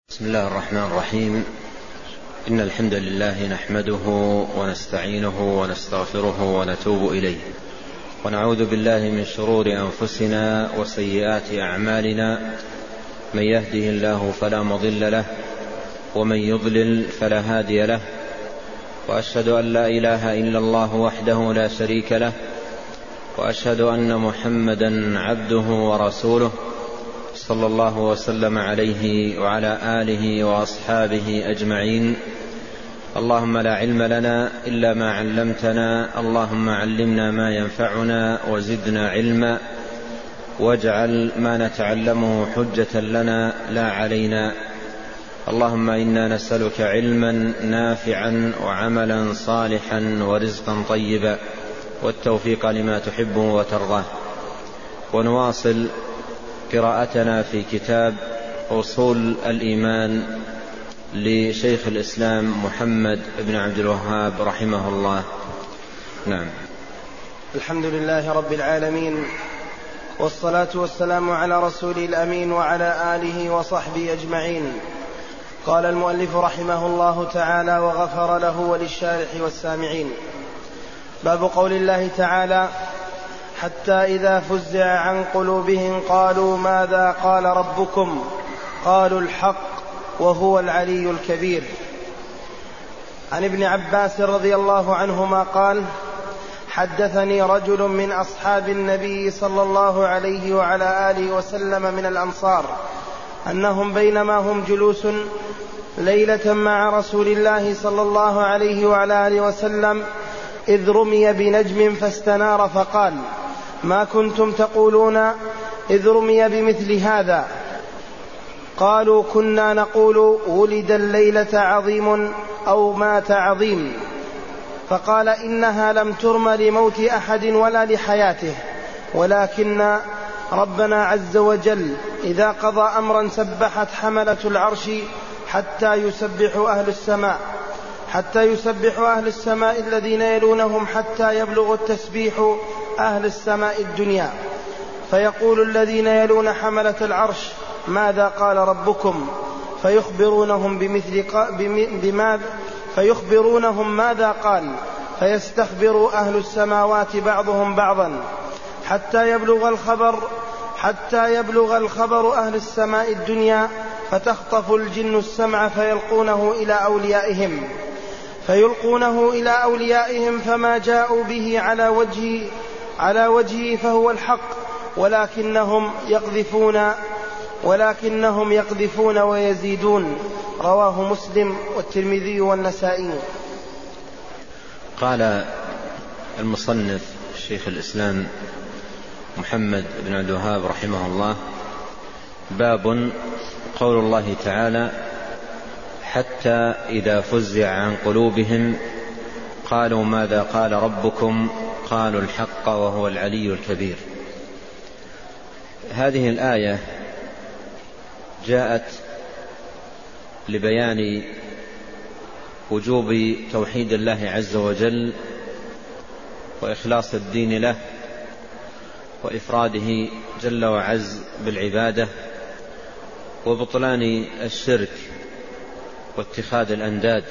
بسم الله الرحمن الرحيم. إن الحمد لله نحمده ونستعينه ونستغفره ونتوب إليه، ونعوذ بالله من شرور أنفسنا وسيئات أعمالنا. من يهده الله فلا مضل له، ومن يضلل فلا هادي له، وأشهد أن لا إله إلا الله وحده لا شريك له، وأشهد أن محمدا عبده ورسوله صلى الله وسلم عليه وعلى آله وأصحابه أجمعين. اللهم لا علم لنا إلا ما علمتنا، اللهم علمنا ما ينفعنا وزدنا علما، واجعل ما نتعلمه حجة لنا لا علينا. اللهم إنا نسألك علما نافعا وعملا صالحا ورزقا طيبا والتوفيق لما تحب وترضاه. ونواصل قراءتنا في كتاب أصول الإيمان لشيخ الإسلام محمد بن عبد الوهاب رحمه الله. نعم. الحمد لله رب العالمين، والصلاة والسلام على رسول الأمين وعلى آله وصحبه أجمعين. قال المؤلف رحمه الله تعالى وغفر له وللشارح والسامعين. باب قول الله تعالى: حتى إذا فزع عن قلوبهم قالوا ماذا قال ربكم قالوا الحق وهو العلي الكبير. عن ابن عباس رضي الله عنهما قال: حدثني رجل من أصحاب النبي صلى الله عليه وعلى آله وسلم من الأنصار أنهم بينما هم جلوس ليلة مع رسول الله صلى الله عليه وعلى آله وسلم إذ رمي بنجم فاستنار فقال: ما كنتم تقولون إذ رمي بمثل هذا؟ قالوا: كنا نقول ولد الليلة عظيم أو مات عظيم. فقال: إنها لم ترم لموت أحد ولا لحياته، ولكن ربنا عز وجل إذا قضى أمرا سبحت حملة العرش حتى يسبح أهل السماء الذين يلونهم حتى يبلغ التسبيح أهل السماء الدنيا، فيقول الذين يلون حملة العرش: ماذا قال ربكم؟ فيخبرونهم ماذا قال، فيستخبر أهل السماوات بعضهم بعضا حتى يبلغ الخبر أهل السماء الدنيا، فتخطف الجن السمع فيلقونه إلى أوليائهم فما جاءوا به على وجهه فهو الحق، ولكنهم يقذفون ويزيدون. رواه مسلم والترمذي والنسائي. قال المصنف شيخ الإسلام محمد بن عبد الوهاب رحمه الله: باب قول الله تعالى: حتى إذا فزع عن قلوبهم قالوا ماذا قال ربكم قالوا الحق وهو العلي الكبير. هذه الآية جاءت لبيان وجوب توحيد الله عز وجل وإخلاص الدين له وإفراده جل وعز بالعبادة، وبطلان الشرك واتخاذ الأنداد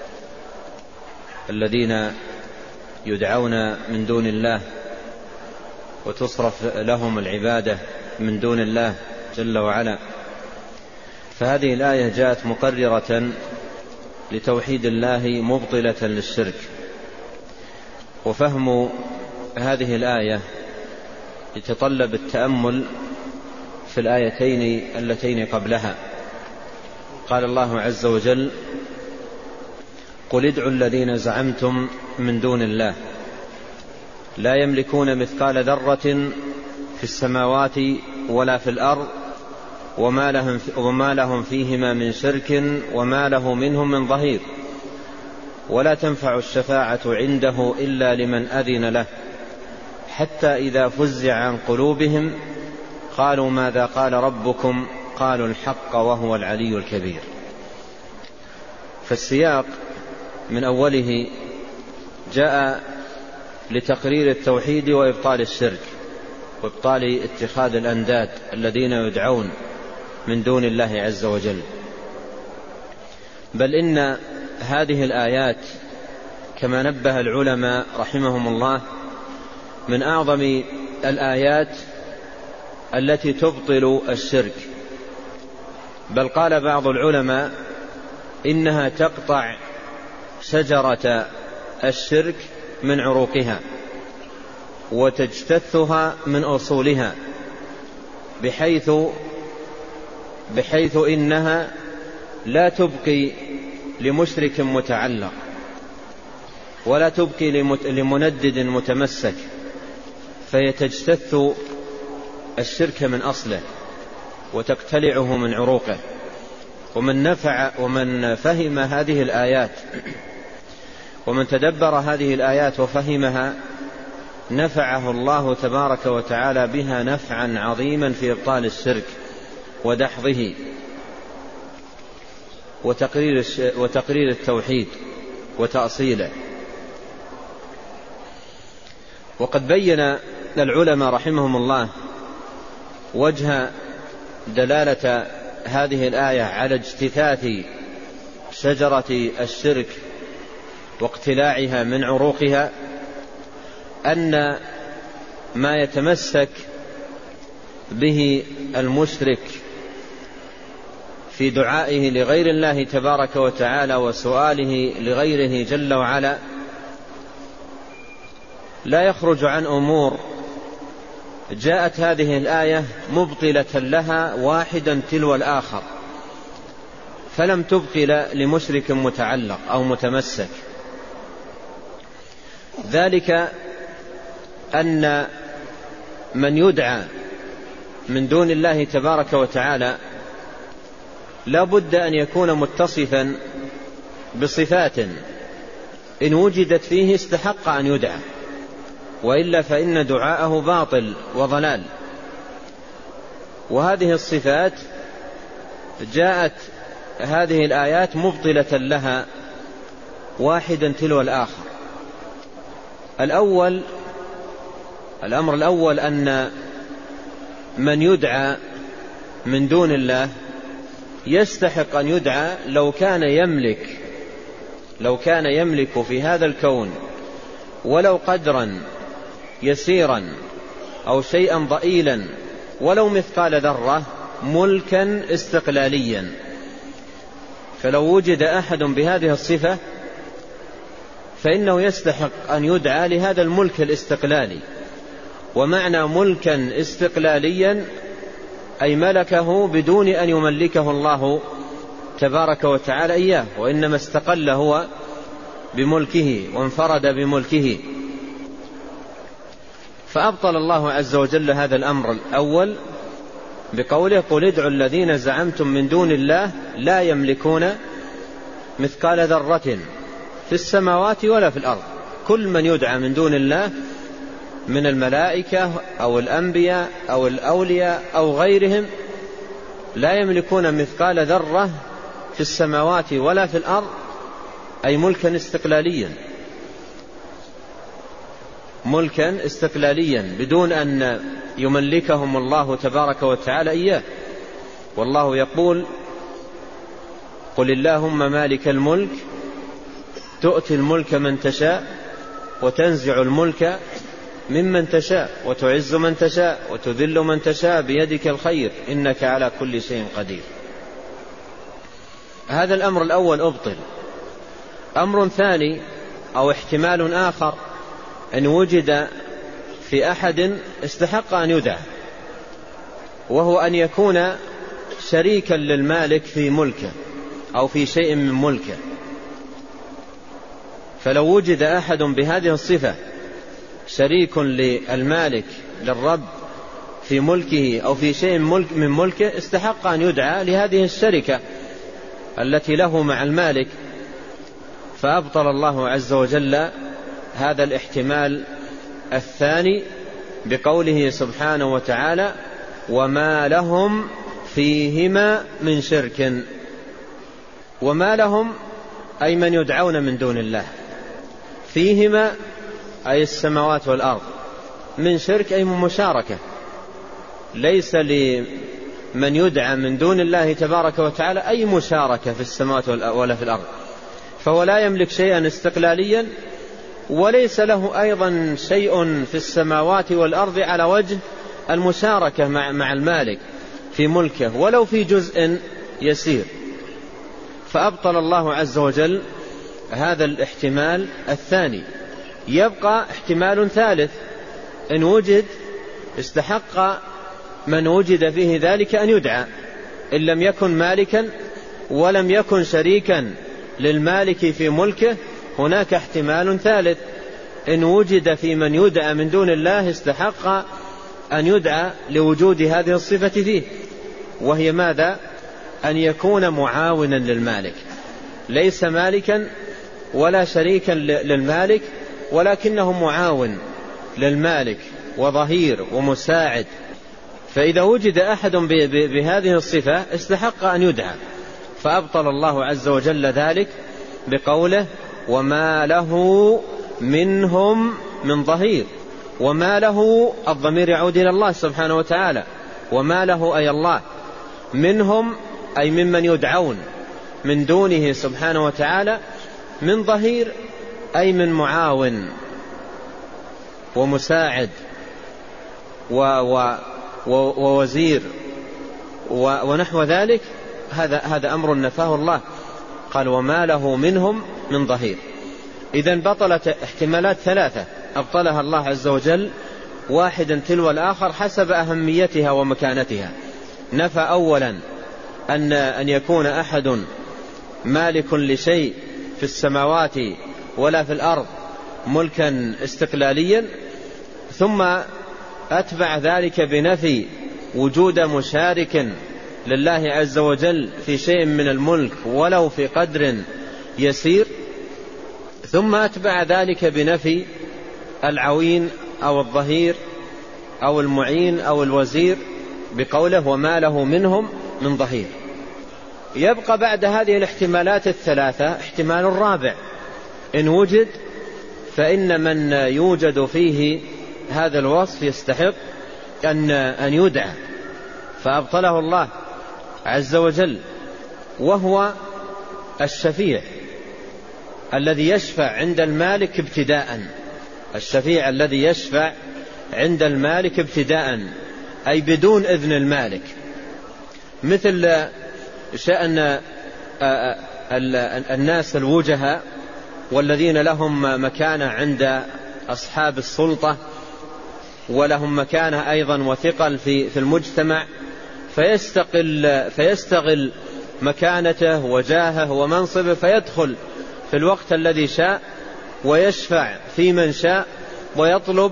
الذين يدعون من دون الله وتصرف لهم العبادة من دون الله جل وعلا. فهذه الآية جاءت مقررة لتوحيد الله مبطلة للشرك. وفهم هذه الآية يتطلب التأمل في الآيتين اللتين قبلها. قال الله عز وجل: قل ادعوا الذين زعمتم من دون الله لا يملكون مثقال ذرة في السماوات ولا في الأرض وما لهم فيهما من شرك وما له منهم من ظهير ولا تنفع الشفاعة عنده إلا لمن أذن له حتى إذا فزع عن قلوبهم قالوا ماذا قال ربكم قالوا الحق وهو العلي الكبير. فالسياق من أوله جاء لتقرير التوحيد وإبطال الشرك وإبطال اتخاذ الأنداد الذين يدعون من دون الله عز وجل. بل إن هذه الآيات كما نبه العلماء رحمهم الله من أعظم الآيات التي تبطل الشرك، بل قال بعض العلماء إنها تقطع شجرة الشرك من عروقها وتجتثها من أصولها، بحيث إنها لا تبقي لمشرك متعلق ولا تبقي لمندد متمسك، فيتجتث الشرك من أصله وتقتلعه من عروقه. ومن فهم هذه الآيات ومن تدبر هذه الآيات وفهمها نفعه الله تبارك وتعالى بها نفعا عظيما في إبطال الشرك ودحضه وتقرير التوحيد وتأصيله. وقد بين العلماء رحمهم الله وجه دلالة هذه الآية على اجتثاث شجرة الشرك واقتلاعها من عروقها، أن ما يتمسك به المشرك في دعائه لغير الله تبارك وتعالى وسؤاله لغيره جل وعلا لا يخرج عن أمور جاءت هذه الآية مبطلة لها واحدا تلو الآخر، فلم تبقي لمشرك متعلق أو متمسك. ذلك أن من يدعى من دون الله تبارك وتعالى لا بد أن يكون متصفا بصفات إن وجدت فيه استحق أن يدعى، وإلا فإن دعاءه باطل وضلال. وهذه الصفات جاءت هذه الآيات مبطلة لها واحدا تلو الآخر. الأمر الأول أن من يدعى من دون الله يستحق أن يدعى لو كان يملك في هذا الكون ولو قدرا يسيرا أو شيئا ضئيلا ولو مثقال ذرة ملكا استقلاليا. فلو وجد أحد بهذه الصفة فإنه يستحق أن يدعى لهذا الملك الاستقلالي. ومعنى ملكا استقلاليا أي ملكه بدون أن يملكه الله تبارك وتعالى إياه، وإنما استقل هو بملكه وانفرد بملكه. فأبطل الله عز وجل هذا الأمر الأول بقوله قل ادعوا الذين زعمتم من دون الله لا يملكون مثقال ذرة في السماوات ولا في الأرض. كل من يدعى من دون الله من الملائكة أو الأنبياء أو الأولياء أو غيرهم لا يملكون مثقال ذرة في السماوات ولا في الأرض، أي ملكا استقلاليا بدون أن يملكهم الله تبارك وتعالى إياه. والله يقول قل اللهم مالك الملك تؤتي الملك من تشاء وتنزع الملك ممن تشاء وتعز من تشاء وتذل من تشاء بيدك الخير إنك على كل شيء قدير. هذا الأمر الأول أبطل. أمر ثاني أو احتمال آخر أن وجد في أحد استحق أن يدعى، وهو أن يكون شريكا للمالك في ملكه أو في شيء من ملكه. فلو وجد أحد بهذه الصفة شريك للمالك للرب في ملكه أو في شيء من ملكه استحق أن يدعى لهذه الشركة التي له مع المالك. فأبطل الله عز وجل هذا الاحتمال الثاني بقوله سبحانه وتعالى وما لهم فيهما من شرك. وما لهم أي من يدعون من دون الله، فيهما أي السماوات والأرض، من شرك أي من مشاركة. ليس من يدعى من دون الله تبارك وتعالى أي مشاركة في السماوات ولا في الأرض، فهو لا يملك شيئا استقلاليا، وليس له أيضا شيء في السماوات والأرض على وجه المشاركة مع المالك في ملكه ولو في جزء يسير. فأبطل الله عز وجل هذا الاحتمال الثاني. يبقى احتمال ثالث: إن وجد استحق من وجد فيه ذلك أن يدعى، إن لم يكن مالكا ولم يكن شريكا للمالك في ملكه. هناك احتمال ثالث: إن وجد في من يدعى من دون الله استحق أن يدعى لوجود هذه الصفة فيه، وهي ماذا؟ أن يكون معاونا للمالك، ليس مالكا ولا شريكا للمالك، ولكنه معاون للمالك وظهير ومساعد. فإذا وجد أحد بهذه الصفة استحق أن يدعى. فأبطل الله عز وجل ذلك بقوله: وما له منهم من ظهير. وما له الضمير يعود إلى الله سبحانه وتعالى، وما له أي الله، منهم أي ممن يدعون من دونه سبحانه وتعالى، من ظهير أي من معاون ومساعد ووزير ونحو ذلك. هذا أمر نفاه الله، قال: وما له منهم من ظهير. إذن بطلت احتمالات ثلاثة أبطلها الله عز وجل واحدا تلو الآخر حسب أهميتها ومكانتها. نفى أولا أن يكون أحد مالك لشيء في السماوات ولا في الأرض ملكا استقلاليا، ثم أتبع ذلك بنفي وجود مشارك لله عز وجل في شيء من الملك ولو في قدر يسير، ثم أتبع ذلك بنفي العوين أو الظهير أو المعين أو الوزير بقوله: وما له منهم من ظهير. يبقى بعد هذه الاحتمالات الثلاثة احتمال رابع: إن وجد فإن من يوجد فيه هذا الوصف يستحق أن يدعى، فأبطله الله عز وجل، وهو الشفيع الذي يشفع عند المالك ابتداء. الشفيع الذي يشفع عند المالك ابتداء أي بدون إذن المالك، مثل شأن الناس الوجهاء والذين لهم مكانة عند أصحاب السلطة ولهم مكانة أيضا وثقل في المجتمع، فيستغل مكانته وجاهه ومنصبه، فيدخل في الوقت الذي شاء ويشفع في من شاء ويطلب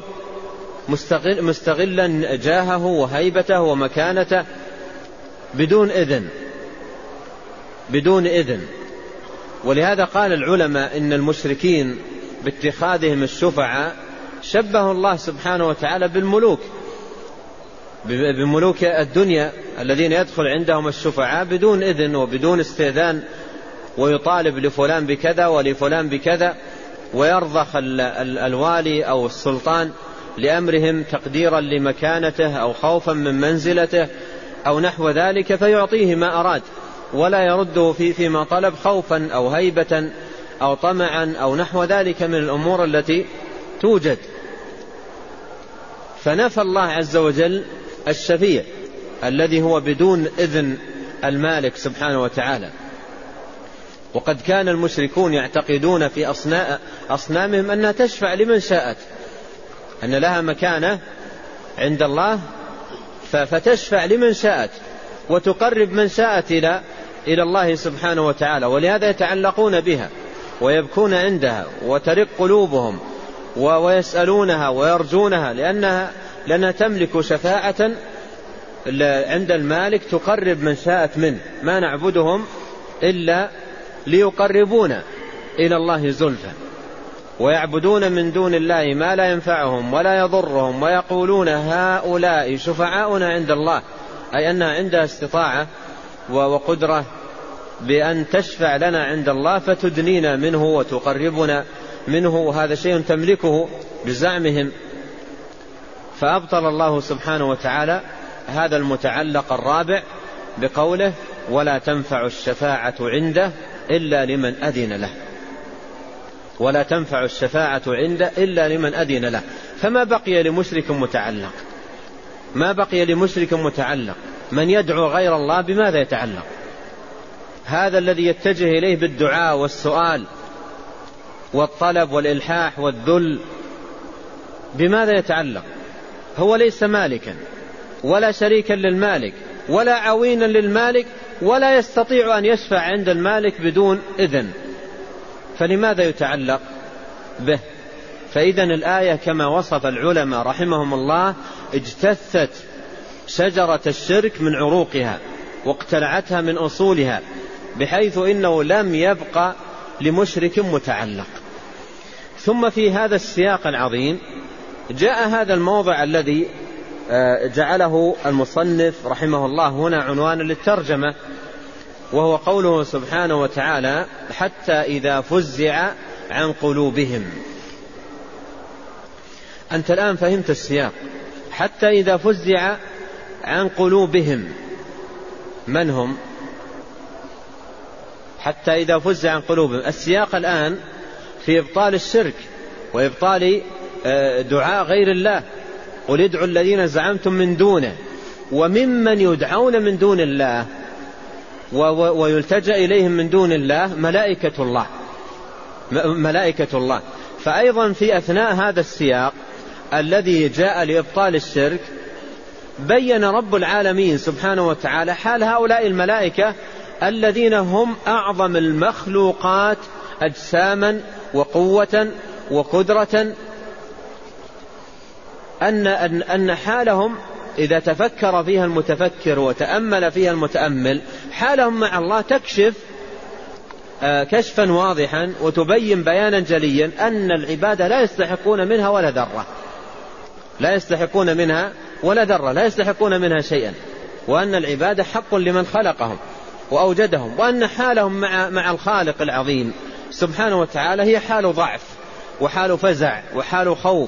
مستغلا جاهه وهيبته ومكانته بدون إذن. ولهذا قال العلماء إن المشركين باتخاذهم الشفعاء شبه الله سبحانه وتعالى بملوك الدنيا الذين يدخل عندهم الشفعاء بدون إذن وبدون استئذان، ويطالب لفلان بكذا ولفلان بكذا، ويرضخ الوالي أو السلطان لأمرهم تقديرا لمكانته أو خوفا من منزلته أو نحو ذلك، فيعطيه ما أراد ولا يرده فيما طلب خوفا أو هيبة أو طمعا أو نحو ذلك من الأمور التي توجد. فنفى الله عز وجل الشفيع الذي هو بدون إذن المالك سبحانه وتعالى. وقد كان المشركون يعتقدون في أصنامهم أنها تشفع لمن شاءت، أن لها مكانة عند الله فتشفع لمن شاءت وتقرب من شاءت إلى الله سبحانه وتعالى، ولهذا يتعلقون بها ويبكون عندها وترق قلوبهم ويسألونها ويرجونها، لأنها تملك شفاعة عند المالك تقرب من شاءت منه. ما نعبدهم إلا ليقربونا إلى الله زلفى، ويعبدون من دون الله ما لا ينفعهم ولا يضرهم، ويقولون هؤلاء شفعاؤنا عند الله، أي أنها عندها استطاعة وقدرة بأن تشفع لنا عند الله فتدنينا منه وتقربنا منه، وهذا شيء تملكه بزعمهم. فأبطل الله سبحانه وتعالى هذا المتعلق الرابع بقوله ولا تنفع الشفاعة عنده إلا لمن أذن له. ولا تنفع الشفاعة عنده إلا لمن أذن له. فما بقي لمشرك متعلق، ما بقي لمشرك متعلق. من يدعو غير الله بماذا يتعلق؟ هذا الذي يتجه إليه بالدعاء والسؤال والطلب والإلحاح والذل بماذا يتعلق؟ هو ليس مالكا ولا شريكا للمالك ولا عوينا للمالك ولا يستطيع أن يشفع عند المالك بدون إذن، فلماذا يتعلق به؟ فإذن الآية كما وصف العلماء رحمهم الله اجتثت شجرة الشرك من عروقها واقتلعتها من أصولها، بحيث إنه لم يبقى لمشرك متعلق. ثم في هذا السياق العظيم جاء هذا الموضع الذي جعله المصنف رحمه الله هنا عنوانا للترجمة، وهو قوله سبحانه وتعالى حتى إذا فزع عن قلوبهم. أنت الآن فهمت السياق، حتى إذا فزع عن قلوبهم، من هم؟ حتى إذا فزع عن قلوبهم. السياق الآن في إبطال الشرك وإبطال دعاء غير الله. قل ادعوا الذين زعمتم من دونه، وممن يدعون من دون الله ويلتجأ إليهم من دون الله ملائكة الله. فأيضا في أثناء هذا السياق الذي جاء لإبطال الشرك بين رب العالمين سبحانه وتعالى حال هؤلاء الملائكة الذين هم أعظم المخلوقات أجساما وقوة وقدرة، أن حالهم إذا تفكر فيها المتفكر وتأمل فيها المتأمل حالهم مع الله تكشف كشفا واضحا وتبين بيانا جليا أن العبادة لا يستحقون منها ولا ذرة، لا يستحقون منها ولا ذرة، لا يستحقون منها شيئا، وأن العبادة حق لمن خلقهم وأوجدهم، وأن حالهم مع الخالق العظيم سبحانه وتعالى هي حال ضعف وحال فزع وحال خوف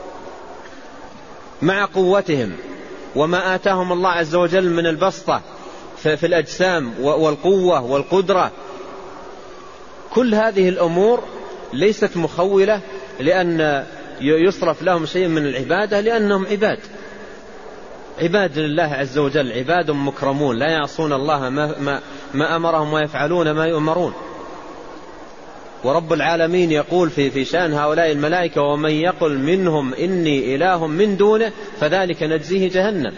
مع قوتهم وما آتاهم الله عز وجل من البسطة في الأجسام والقوة والقدرة. كل هذه الأمور ليست مخولة لأن يصرف لهم شيء من العبادة، لأنهم عباد لله عز وجل، عباد مكرمون لا يعصون الله ما أمرهم ويفعلون ما يؤمرون. ورب العالمين يقول في شأن هؤلاء الملائكة ومن يقل منهم إني إله من دونه فذلك نجزيه جهنم.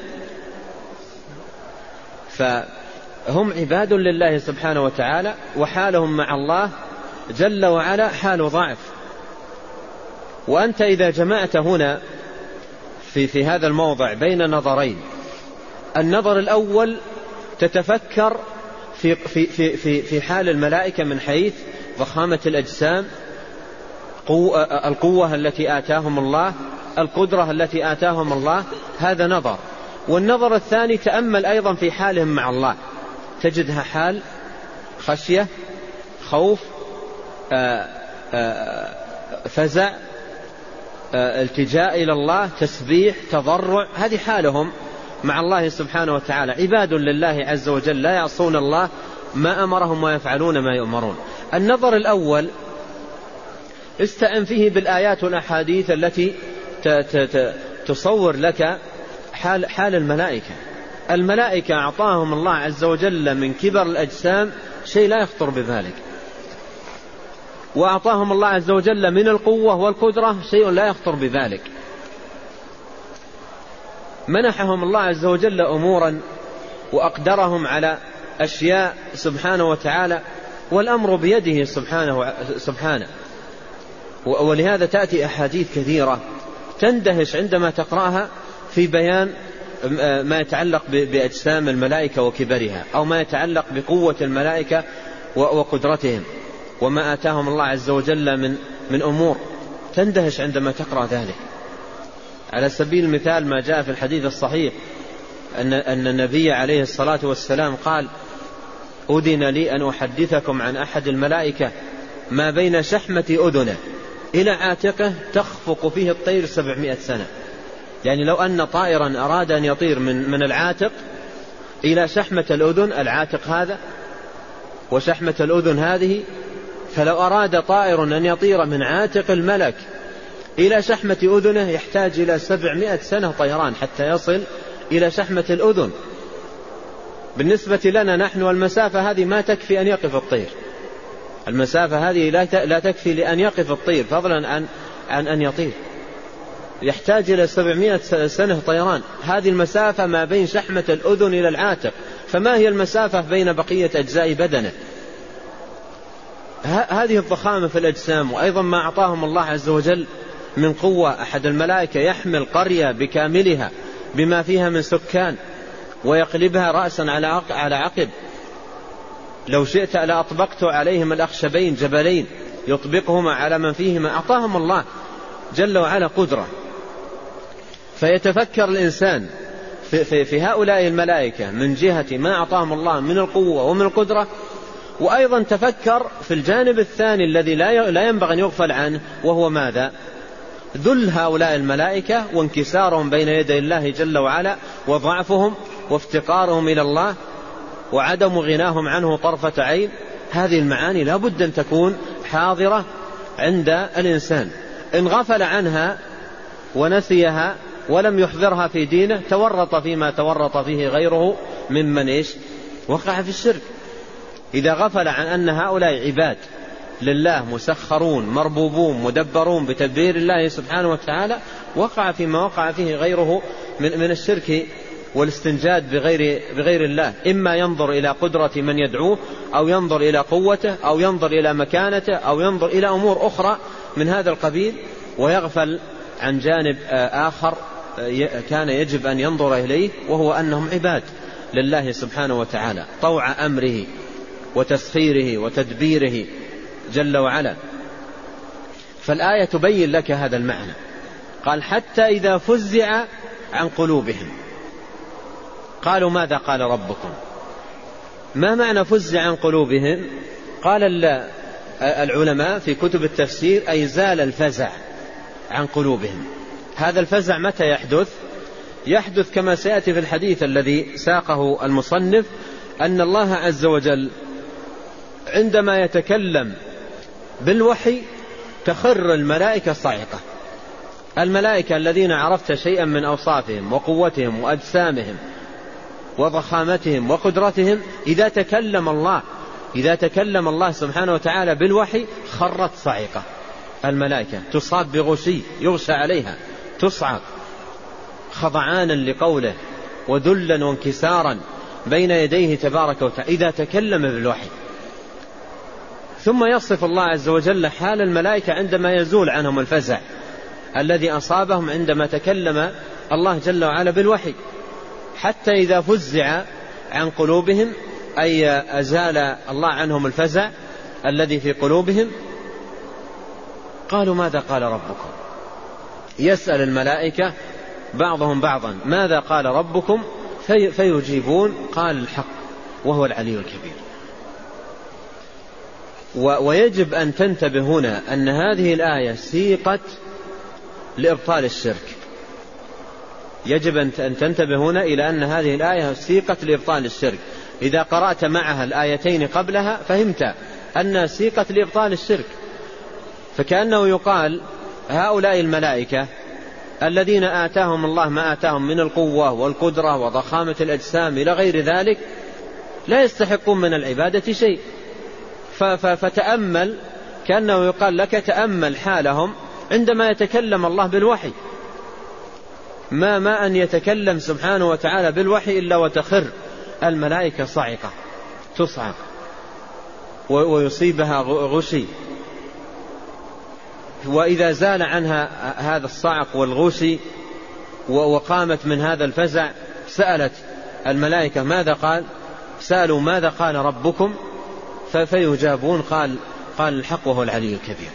فهم عباد لله سبحانه وتعالى، وحالهم مع الله جل وعلا حال ضعف. وأنت إذا جمعت هنا في هذا الموضع بين نظرين، النظر الأول تتفكر في حال الملائكة من حيث ضخامة الأجسام، القوة التي آتاهم الله، القدرة التي آتاهم الله، هذا نظر. والنظر الثاني تأمل أيضا في حالهم مع الله، تجدها حال خشية، خوف، فزع، التجاء إلى الله، تسبيح، تضرع، هذه حالهم مع الله سبحانه وتعالى، عباد لله عز وجل لا يعصون الله ما أمرهم ويفعلون ما يؤمرون. النظر الأول استعن فيه بالآيات والأحاديث التي تصور لك حال الملائكة. الملائكة أعطاهم الله عز وجل من كبر الأجسام شيء لا يخطر بذلك، وأعطاهم الله عز وجل من القوة والقدرة شيء لا يخطر بذلك. منحهم الله عز وجل أمورا وأقدرهم على أشياء سبحانه وتعالى، والأمر بيده سبحانه. ولهذا تأتي أحاديث كثيرة تندهش عندما تقرأها في بيان ما يتعلق بأجسام الملائكة وكبرها، أو ما يتعلق بقوة الملائكة وقدرتهم وما آتاهم الله عز وجل من أمور، تندهش عندما تقرأ ذلك. على سبيل المثال ما جاء في الحديث الصحيح أن النبي عليه الصلاة والسلام قال: أذن لي أن أحدثكم عن أحد الملائكة ما بين شحمة أذنه إلى عاتقه تخفق فيه الطير 700 سنة. يعني لو أن طائرا أراد أن يطير من العاتق إلى شحمة الأذن، العاتق هذا وشحمة الأذن هذه، فلو أراد طائر أن يطير من عاتق الملك إلى شحمة أذنه يحتاج إلى 700 سنة طيران حتى يصل إلى شحمة الأذن. بالنسبة لنا نحن المسافة هذه ما تكفي أن يقف الطير، المسافة هذه لا تكفي لأن يقف الطير فضلا عن أن يطير، يحتاج إلى 700 سنة طيران. هذه المسافة ما بين شحمة الأذن إلى العاتق، فما هي المسافة بين بقية أجزاء بدنه؟ هذه الضخامة في الأجسام، وأيضا ما أعطاهم الله عز وجل من قوة. أحد الملائكة يحمل قرية بكاملها بما فيها من سكان ويقلبها رأسا على عقب، لو شئت لأطبقت عليهم الأخشبين جبلين يطبقهما على من فيهما. أعطاهم الله جل وعلا قدرة. فيتفكر الإنسان في هؤلاء الملائكة من جهة ما أعطاهم الله من القوة ومن القدرة، وأيضا تفكر في الجانب الثاني الذي لا ينبغي أن يغفل عنه، وهو ماذا؟ ذل هؤلاء الملائكة وانكسارهم بين يدي الله جل وعلا، وضعفهم وافتقارهم إلى الله، وعدم غناهم عنه طرفة عين. هذه المعاني لا بد أن تكون حاضرة عند الإنسان. إن غفل عنها ونسيها ولم يحضرها في دينه تورط فيما تورط فيه غيره ممن وقع في الشرك. إذا غفل عن أن هؤلاء عباد لله مسخرون مربوبون مدبرون بتدبير الله سبحانه وتعالى، وقع فيما وقع فيه غيره من الشرك والاستنجاد بغير الله. إما ينظر إلى قدرة من يدعوه، أو ينظر إلى قوته، أو ينظر إلى مكانته، أو ينظر إلى أمور أخرى من هذا القبيل، ويغفل عن جانب آخر كان يجب أن ينظر إليه، وهو أنهم عباد لله سبحانه وتعالى طوع أمره وتسخيره وتدبيره جل وعلا. فالآية تبين لك هذا المعنى. قال حتى إذا فزع عن قلوبهم قالوا ماذا قال ربكم. ما معنى فزع عن قلوبهم؟ قال العلماء في كتب التفسير أي زال الفزع عن قلوبهم. هذا الفزع متى يحدث؟ يحدث كما سيأتي في الحديث الذي ساقه المصنف، أن الله عز وجل عندما يتكلم بالوحي تخر الملائكة صاعقة. الملائكة الذين عرفت شيئا من أوصافهم وقوتهم وأجسامهم وضخامتهم وقدرتهم، إذا تكلم الله سبحانه وتعالى بالوحي خرت صاعقة. الملائكة تصاب بغشي يغشى عليها، تصعق خضعانا لقوله وذلا وانكسارا بين يديه تبارك وتعالى إذا تكلم بالوحي. ثم يصف الله عز وجل حال الملائكة عندما يزول عنهم الفزع الذي أصابهم عندما تكلم الله جل وعلا بالوحي. حتى إذا فزع عن قلوبهم أي أزال الله عنهم الفزع الذي في قلوبهم، قالوا ماذا قال ربكم. يسأل الملائكة بعضهم بعضا ماذا قال ربكم، فيجيبون قال الحق وهو العلي الكبير. ويجب أن تنتبه هنا أن هذه الآية سيقت لإبطال الشرك. يجب أن تنتبه هنا إلى أن هذه الآية سيقت لإبطال الشرك. إذا قرأت معها الآيتين قبلها فهمت أنها سيقت لإبطال الشرك. فكأنه يقال هؤلاء الملائكة الذين آتاهم الله ما آتاهم من القوة والقدرة وضخامة الأجسام إلى غير ذلك لا يستحقون من العبادة شيء. فتأمل، كأنه يقال لك تأمل حالهم عندما يتكلم الله بالوحي. ما أن يتكلم سبحانه وتعالى بالوحي إلا وتخر الملائكة صاعقة، تصعق ويصيبها غشي. وإذا زال عنها هذا الصعق والغشي وقامت من هذا الفزع سألت الملائكة ماذا قال، سألوا ماذا قال ربكم، فيجابون قال الحق وهو العلي الكبير.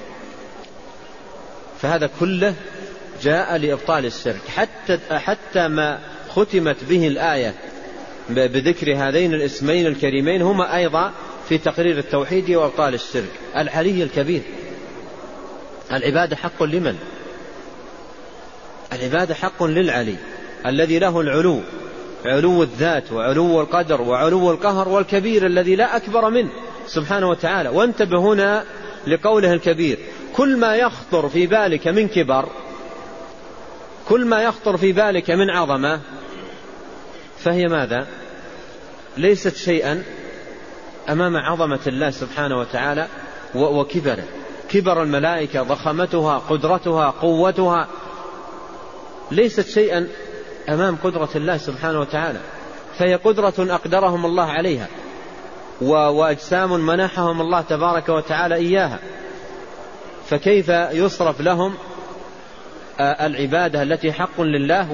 فهذا كله جاء لإبطال الشرك. حتى ما ختمت به الآية بذكر هذين الاسمين الكريمين هما أيضا في تقرير التوحيد وإبطال الشرك. العلي الكبير، العبادة حق لمن؟ العبادة حق للعلي الذي له العلو، علو الذات وعلو القدر وعلو القهر، والكبير الذي لا أكبر منه سبحانه وتعالى. وانتبه هنا لقوله الكبير. كل ما يخطر في بالك من كبر، كل ما يخطر في بالك من عظمة، فهي ماذا؟ ليست شيئا أمام عظمة الله سبحانه وتعالى وكبره. كبر الملائكة، ضخمتها، قدرتها، قوتها، ليست شيئا أمام قدرة الله سبحانه وتعالى. فهي قدرة أقدرهم الله عليها، وأجسام منحهم الله تبارك وتعالى إياها. فكيف يصرف لهم العبادة التي حق لله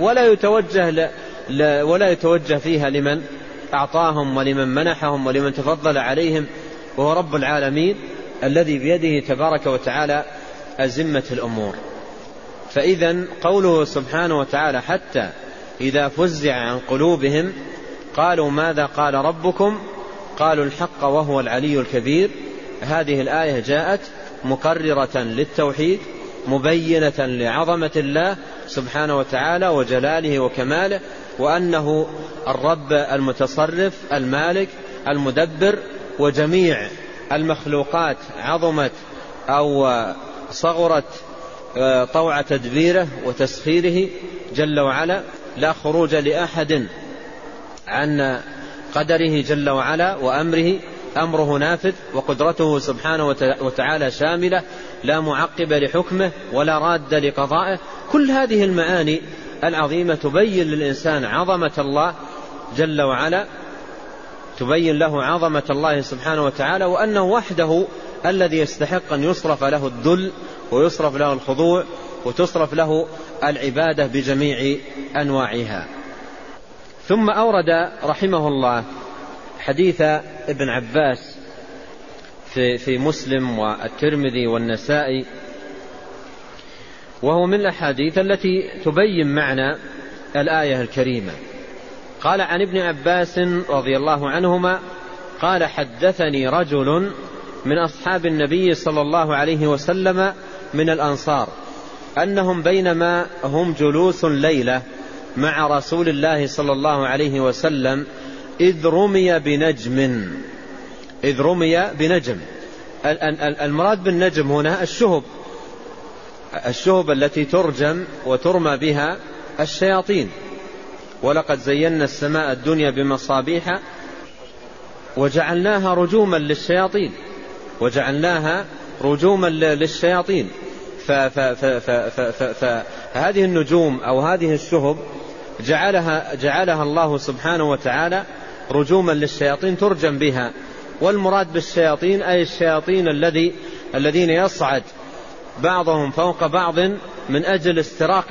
ولا يتوجه فيها لمن أعطاهم ولمن منحهم ولمن تفضل عليهم، وهو رب العالمين الذي بيده تبارك وتعالى أزمة الأمور. فإذا قوله سبحانه وتعالى حتى إذا فزع عن قلوبهم قالوا ماذا قال ربكم قالوا الحق وهو العلي الكبير. هذه الآية جاءت مقررة للتوحيد، مبينة لعظمة الله سبحانه وتعالى وجلاله وكماله، وأنه الرب المتصرف المالك المدبر، وجميع المخلوقات عظمت أو صغرت طوع تدبيره وتسخيره جل وعلا، لا خروج لأحد عن قدره جل وعلا وأمره، أمره نافذ، وقدرته سبحانه وتعالى شاملة لا معقب لحكمه ولا راد لقضائه. كل هذه المعاني العظيمة تبين للإنسان عظمة الله جل وعلا، تبين له عظمة الله سبحانه وتعالى، وأنه وحده الذي يستحق أن يصرف له الذل ويصرف له الخضوع وتصرف له العبادة بجميع أنواعها. ثم أورد رحمه الله حديث ابن عباس في مسلم والترمذي والنسائي، وهو من الأحاديث التي تبين معنى الآية الكريمة. قال عن ابن عباس رضي الله عنهما قال حدثني رجل من أصحاب النبي صلى الله عليه وسلم من الأنصار أنهم بينما هم جلوس ليلة مع رسول الله صلى الله عليه وسلم إذ رمي بنجم. المراد بالنجم هنا الشهب التي ترجم وترمى بها الشياطين. ولقد زينا السماء الدنيا بمصابيح وجعلناها رجوما للشياطين. فهذه النجوم أو هذه الشهب جعلها الله سبحانه وتعالى رجوما للشياطين ترجم بها. والمراد بالشياطين أي الشياطين الذين يصعد بعضهم فوق بعض من أجل استراق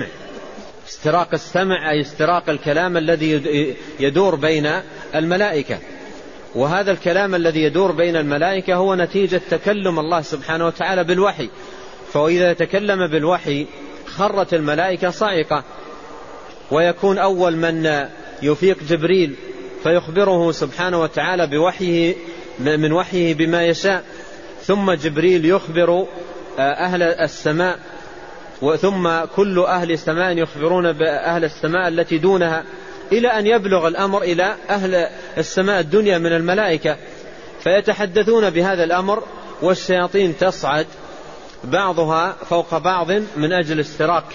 السمع أي استراق الكلام الذي يدور بين الملائكة. وهذا الكلام الذي يدور بين الملائكة هو نتيجة تكلم الله سبحانه وتعالى بالوحي. فإذا تكلم بالوحي خرت الملائكة صاعقة، ويكون أول من يفيق جبريل فيخبره سبحانه وتعالى من وحيه بما يشاء، ثم جبريل يخبر أهل السماء، ثم كل أهل السماء يخبرون بأهل السماء التي دونها، إلى أن يبلغ الأمر إلى أهل السماء الدنيا من الملائكة، فيتحدثون بهذا الأمر، والشياطين تصعد بعضها فوق بعض من أجل استراق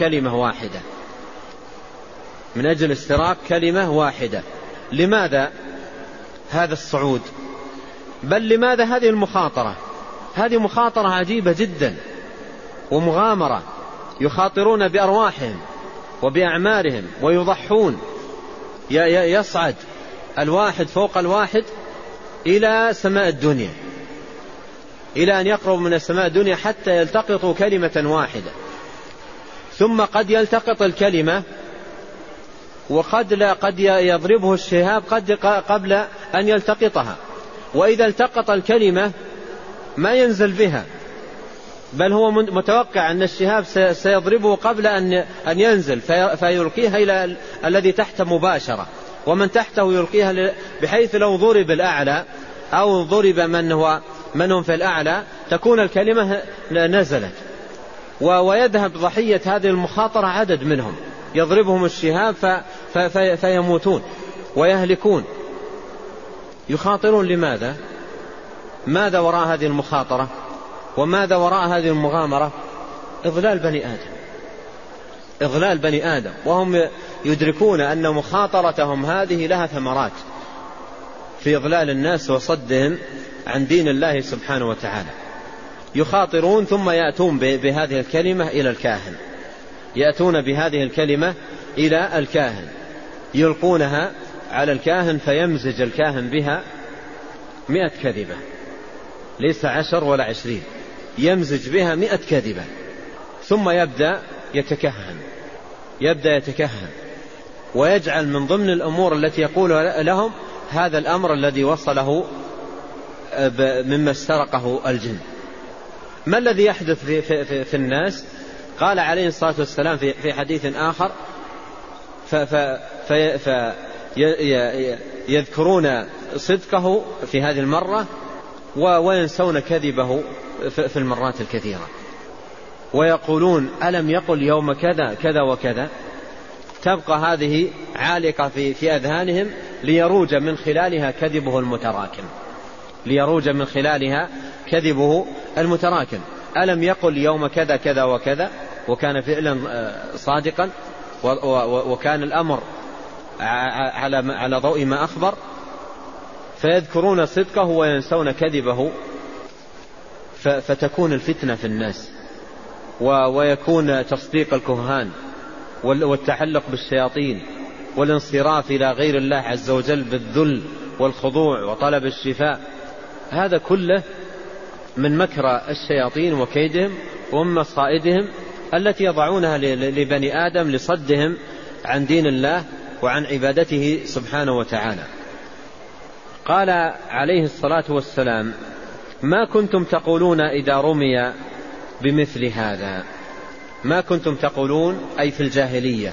كلمة واحدة. لماذا هذا الصعود؟ بل لماذا هذه المخاطرة؟ هذه مخاطرة عجيبة جدا ومغامرة، يخاطرون بأرواحهم وبأعمارهم ويضحون. يصعد الواحد فوق الواحد إلى سماء الدنيا، إلى أن يقرب من السماء الدنيا حتى يلتقطوا كلمة واحدة، ثم قد يلتقط الكلمة قد يضربه الشهاب قبل أن يلتقطها. وإذا التقط الكلمة ما ينزل بها، بل هو متوقع أن الشهاب سيضربه قبل أن ينزل، فيلقيها إلى الذي تحت مباشرة، ومن تحته يلقيها، بحيث لو ضرب الأعلى أو ضرب من هم في الأعلى تكون الكلمة نزلت. ويذهب ضحية هذه المخاطرة عدد منهم، يضربهم الشهاب فيموتون ويهلكون. يخاطرون لماذا؟ ماذا وراء هذه المخاطرة؟ وماذا وراء هذه المغامرة؟ إضلال بني آدم، إضلال بني آدم، وهم يدركون أن مخاطرتهم هذه لها ثمرات في إضلال الناس وصدهم عن دين الله سبحانه وتعالى. يخاطرون ثم يأتون بهذه الكلمة إلى الكاهن، يأتون بهذه الكلمة إلى الكاهن، يلقونها على الكاهن فيمزج الكاهن بها 100 كذبة، ليس 10 ولا 20، يمزج بها 100 كذبة، ثم يبدأ يتكهن ويجعل من ضمن الأمور التي يقول لهم هذا الأمر الذي وصله مما استرقه الجن. ما الذي يحدث في الناس؟ قال عليه الصلاة والسلام في حديث آخر يذكرون صدقه في هذه المرة وينسون كذبه في المرات الكثيرة، ويقولون ألم يقل يوم كذا كذا وكذا. تبقى هذه عالقة في أذهانهم ليروج من خلالها كذبه المتراكم، ليروج من خلالها كذبه المتراكم. ألم يقل يوم كذا كذا وكذا، وكان فعلا صادقا وكان الأمر على ضوء ما أخبر، فيذكرون صدقه وينسون كذبه، فتكون الفتنة في الناس، ويكون تصديق الكهان والتحلق بالشياطين والانصراف إلى غير الله عز وجل بالذل والخضوع وطلب الشفاء. هذا كله من مكر الشياطين وكيدهم ومن مصائدهم التي يضعونها لبني آدم لصدهم عن دين الله وعن عبادته سبحانه وتعالى. قال عليه الصلاة والسلام: ما كنتم تقولون إذا رمي بمثل هذا. ما كنتم تقولون أي في الجاهلية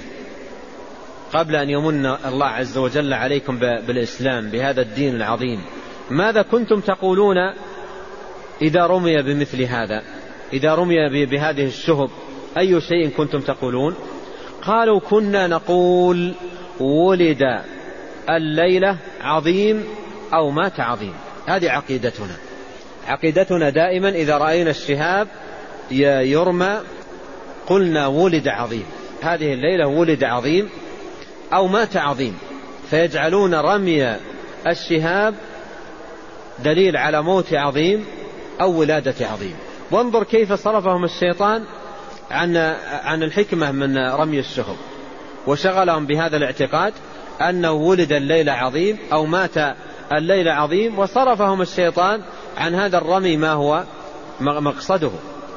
قبل أن يمن الله عز وجل عليكم بالإسلام بهذا الدين العظيم. ماذا كنتم تقولون إذا رمي بمثل هذا، إذا رمي بهذه الشهب، أي شيء كنتم تقولون؟ قالوا: كنا نقول ولد الليلة عظيم أو مات عظيم. هذه عقيدتنا دائما إذا رأينا الشهاب يرمى قلنا ولد عظيم، هذه الليلة ولد عظيم أو مات عظيم، فيجعلون رمي الشهاب دليل على موت عظيم أو ولادة عظيم. وانظر كيف صرفهم الشيطان عن الحكمة من رمي الشهب، وشغلهم بهذا الاعتقاد أنه ولد الليلة عظيم أو مات الليلة عظيم، وصرفهم الشيطان عن هذا الرمي ما هو مقصده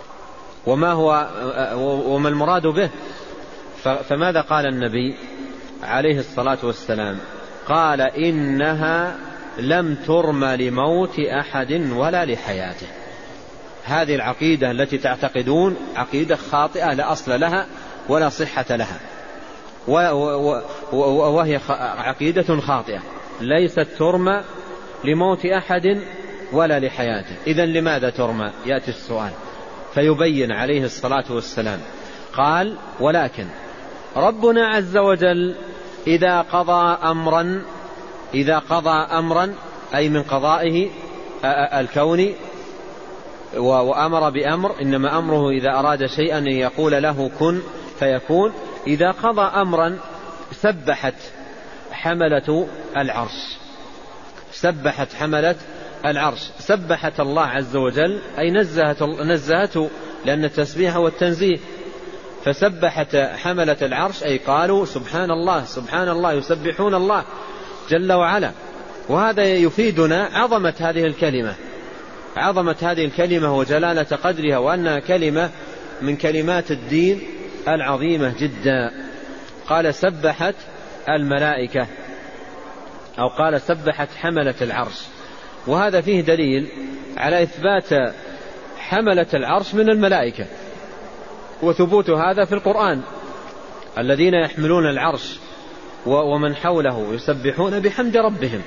وما المراد به. فماذا قال النبي عليه الصلاة والسلام؟ قال: إنها لم ترمى لموت أحد ولا لحياته. هذه العقيدة التي تعتقدون عقيدة خاطئة لا أصل لها ولا صحة لها، وهي عقيدة خاطئة، ليست ترمى لموت أحد ولا لحياته. إذن لماذا ترمى؟ يأتي السؤال فيبين عليه الصلاة والسلام. قال: ولكن ربنا عز وجل إذا قضى أمرا أي من قضائه الكوني وأمر بأمر، إنما أمره إذا أراد شيئا أن يقول له كن فيكون. إذا قضى أمرا سبحت حملة العرش، سبحت الله عز وجل أي نزهته، لأن التسبيح هو التنزيه، فسبحت حملة العرش أي قالوا سبحان الله سبحان الله، يسبحون الله جل وعلا. وهذا يفيدنا عظمة هذه الكلمة وجلالة قدرها، وأنها كلمة من كلمات الدين العظيمة جدا. قال سبحت الملائكة، أو قال سبحت حملة العرش، وهذا فيه دليل على إثبات حملة العرش من الملائكة، وثبوت هذا في القرآن: الذين يحملون العرش ومن حوله يسبحون بحمد ربهم.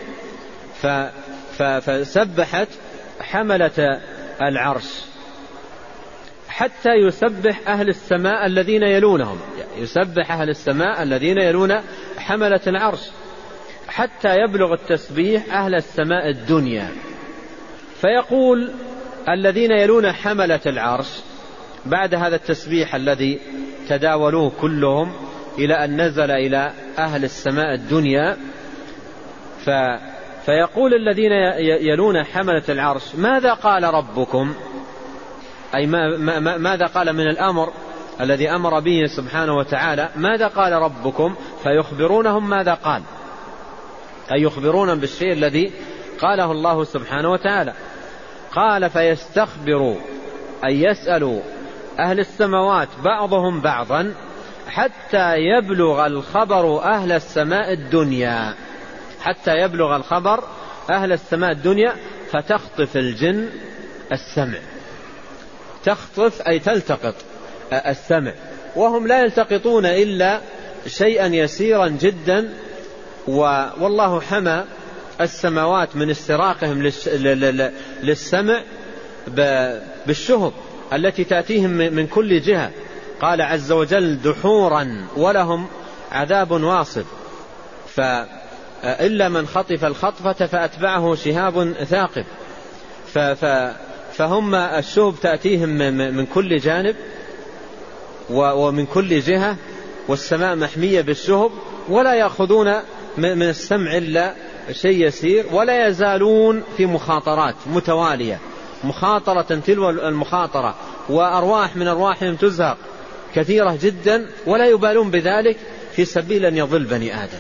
فسبحت حملة حتى يسبح أهل السماء الذين يلونهم، يسبح أهل السماء الذين يلون حملة العرش، حتى يبلغ التسبيح أهل السماء الدنيا. فيقول الذين يلون حملة العرش بعد هذا التسبيح الذي تداولوه كلهم إلى أن نزل إلى أهل السماء الدنيا، فيقول الذين يلون حملة العرش: ماذا قال ربكم؟ أي ماذا قال من الأمر الذي أمر به سبحانه وتعالى؟ ماذا قال ربكم؟ فيخبرونهم ماذا قال، أي يخبرون بالشيء الذي قاله الله سبحانه وتعالى. قال: فيستخبروا أي يسألوا أهل السماوات بعضهم بعضا حتى يبلغ الخبر أهل السماء الدنيا، حتى يبلغ الخبر أهل السماء الدنيا، فتخطف الجن السمع. تخطف أي تلتقط السمع، وهم لا يلتقطون إلا شيئا يسيرا جدا، والله حمى السماوات من استراقهم للسمع بالشهب التي تأتيهم من كل جهة. قال عز وجل: دحورا ولهم عذاب واصب، فإلا من خطف الخطفة فأتبعه شهاب ثاقب. فهم الشهب تأتيهم من كل جانب ومن كل جهة، والسماء محمية بالشهب، ولا يأخذون من السمع إلا شيء يسير، ولا يزالون في مخاطرات متوالية، مخاطرة تلو المخاطرة، وأرواح من أرواحهم تزهق كثيرة جدا، ولا يبالون بذلك في سبيل أن يضل بني آدم،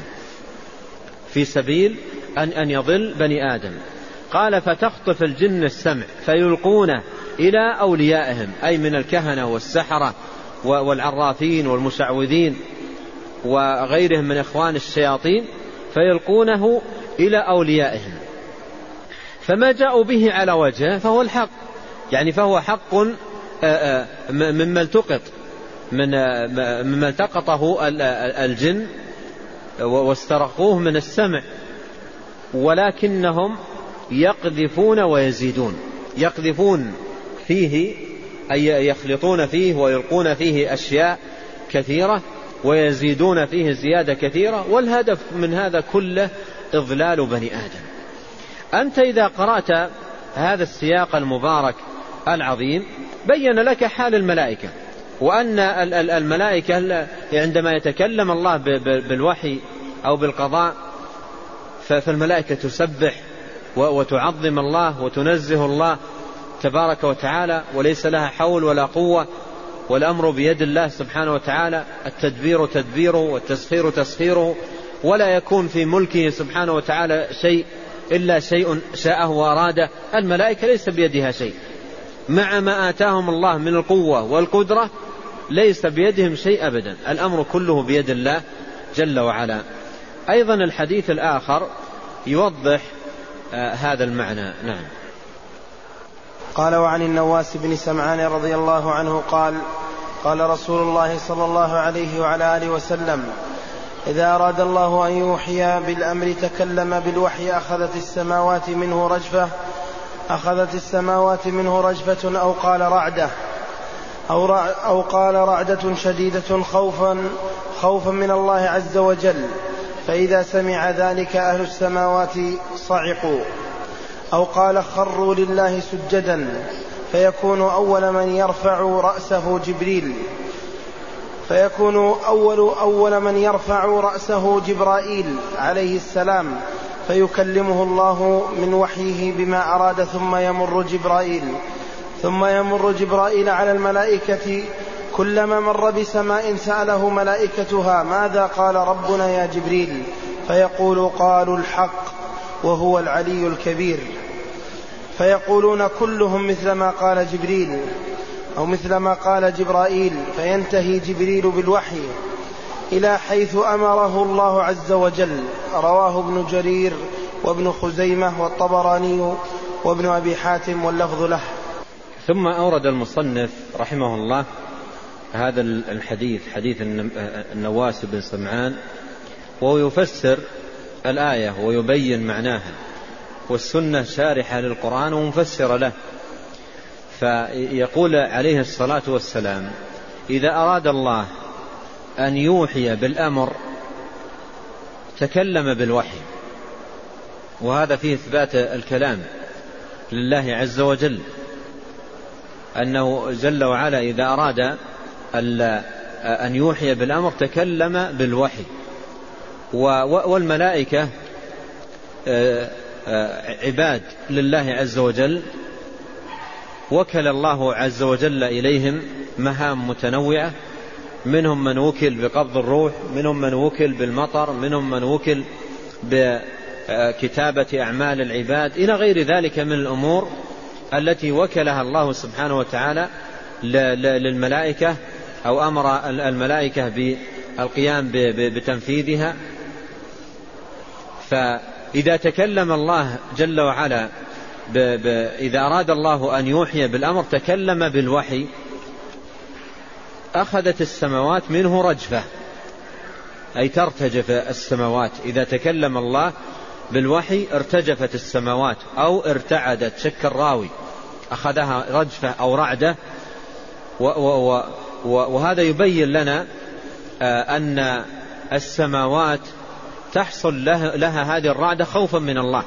في سبيل أن يضل بني آدم. قال: فتخطف الجن السمع فيلقونه إلى أوليائهم، أي من الكهنة والسحرة والعرافين والمشعوذين وغيرهم من إخوان الشياطين، فيلقونه إلى أوليائهم. فما جاءوا به على وجهه فهو الحق، يعني فهو حق مما التقط مما التقطه الجن واسترقوه من السمع، ولكنهم يقذفون ويزيدون، يقذفون فيه أي يخلطون فيه ويلقون فيه أشياء كثيرة، ويزيدون فيه زيادة كثيرة، والهدف من هذا كله إضلال بني آدم. أنت إذا قرأت هذا السياق المبارك العظيم بين لك حال الملائكة، وأن الملائكة عندما يتكلم الله بالوحي أو بالقضاء فالملائكة تسبح وتعظم الله وتنزه الله تبارك وتعالى، وليس لها حول ولا قوة، والأمر بيد الله سبحانه وتعالى، التدبير تدبيره والتسخير تسخيره، ولا يكون في ملكه سبحانه وتعالى شيء إلا شيء شاءه وأراده. الملائكة ليس بيدها شيء، مع ما آتاهم الله من القوة والقدرة ليس بيدهم شيء أبدا، الأمر كله بيد الله جل وعلا. أيضا الحديث الآخر يوضح هذا المعنى. نعم. قال: وعن النواس بن سمعان رضي الله عنه قال: قال رسول الله صلى الله عليه وعلى آله وسلم: إذا أراد الله أن يوحي بالأمر تكلم بالوحي أخذت السماوات منه رجفة أو قال رعدة شديدة خوفا من الله عز وجل، فإذا سمع ذلك أهل السماوات صعقوا، أو قال خروا لله سجدا، فيكون أول من يرفع رأسه جبرائيل عليه السلام، فيكلمه الله من وحيه بما أراد، ثم يمر جبرائيل على الملائكة، كلما مر بسماء سأله ملائكتها: ماذا قال ربنا يا جبريل؟ فيقول: قالوا الحق وهو العلي الكبير. فيقولون كلهم مثل ما قال جبريل أو مثل ما قال جبرائيل، فينتهي جبريل بالوحي إلى حيث أمره الله عز وجل. رواه ابن جرير وابن خزيمة والطبراني وابن أبي حاتم، واللفظ له. ثم أورد المصنف رحمه الله هذا الحديث، حديث النواس بن سمعان، وهو يفسر الآية ويبين معناها، والسنة شارحة للقرآن ومفسرة له. فيقول عليه الصلاة والسلام: إذا أراد الله أن يوحي بالأمر تكلم بالوحي. وهذا فيه إثبات الكلام لله عز وجل، أنه جل وعلا إذا أراد أن يوحي بالأمر تكلم بالوحي. والملائكة عباد لله عز وجل، وكل الله عز وجل إليهم مهام متنوعة، منهم من وكل بقبض الروح، منهم من وكل بالمطر، منهم من وكل بكتابة أعمال العباد، إلى غير ذلك من الأمور التي وكلها الله سبحانه وتعالى للملائكة، أو أمر الملائكة بالقيام بتنفيذها. فإذا تكلم الله جل وعلا إذا أراد الله أن يوحي بالأمر تكلم بالوحي، أخذت السماوات منه رجفة، أي ترتجف السماوات. إذا تكلم الله بالوحي ارتجفت السماوات أو ارتعدت، شك الراوي، أخذها رجفة أو رعدة. وهذا يبين لنا أن السماوات تحصل لها هذه الرعدة خوفا من الله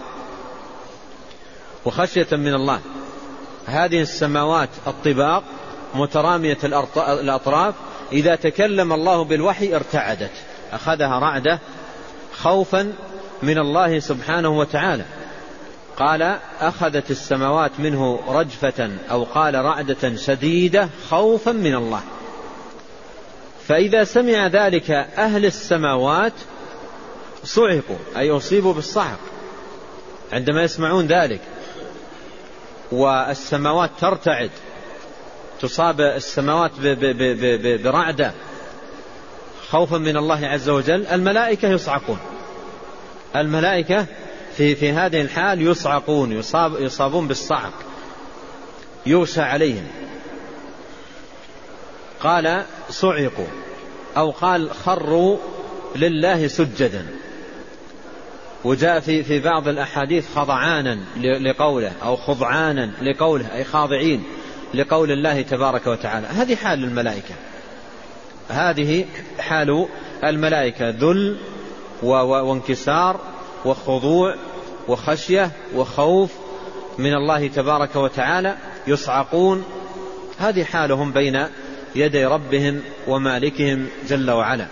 وخشية من الله. هذه السماوات الطباق مترامية الأطراف، إذا تكلم الله بالوحي ارتعدت، أخذها رعدة خوفا من الله سبحانه وتعالى. قال: أخذت السماوات منه رجفة، أو قال رعدة شديدة خوفا من الله. فإذا سمع ذلك أهل السماوات صعقوا، أي أصيبوا بالصعق عندما يسمعون ذلك، والسماوات ترتعد، تصاب السماوات برعدة خوفا من الله عز وجل. الملائكة يصعقون، الملائكة في هذه الحال يصعقون، يصابون بالصعق، يغشى عليهم. قال: صعقوا، أو قال: خروا لله سجدا. وجاء في بعض الأحاديث خضعانا لقوله، أو خضعانا لقوله، أي خاضعين لقول الله تبارك وتعالى. هذه حال الملائكة، هذه حال الملائكة، ذل وانكسار وخضوع وخشية وخوف من الله تبارك وتعالى، يصعقون. هذه حالهم بين يدي ربهم ومالكهم جل وعلا.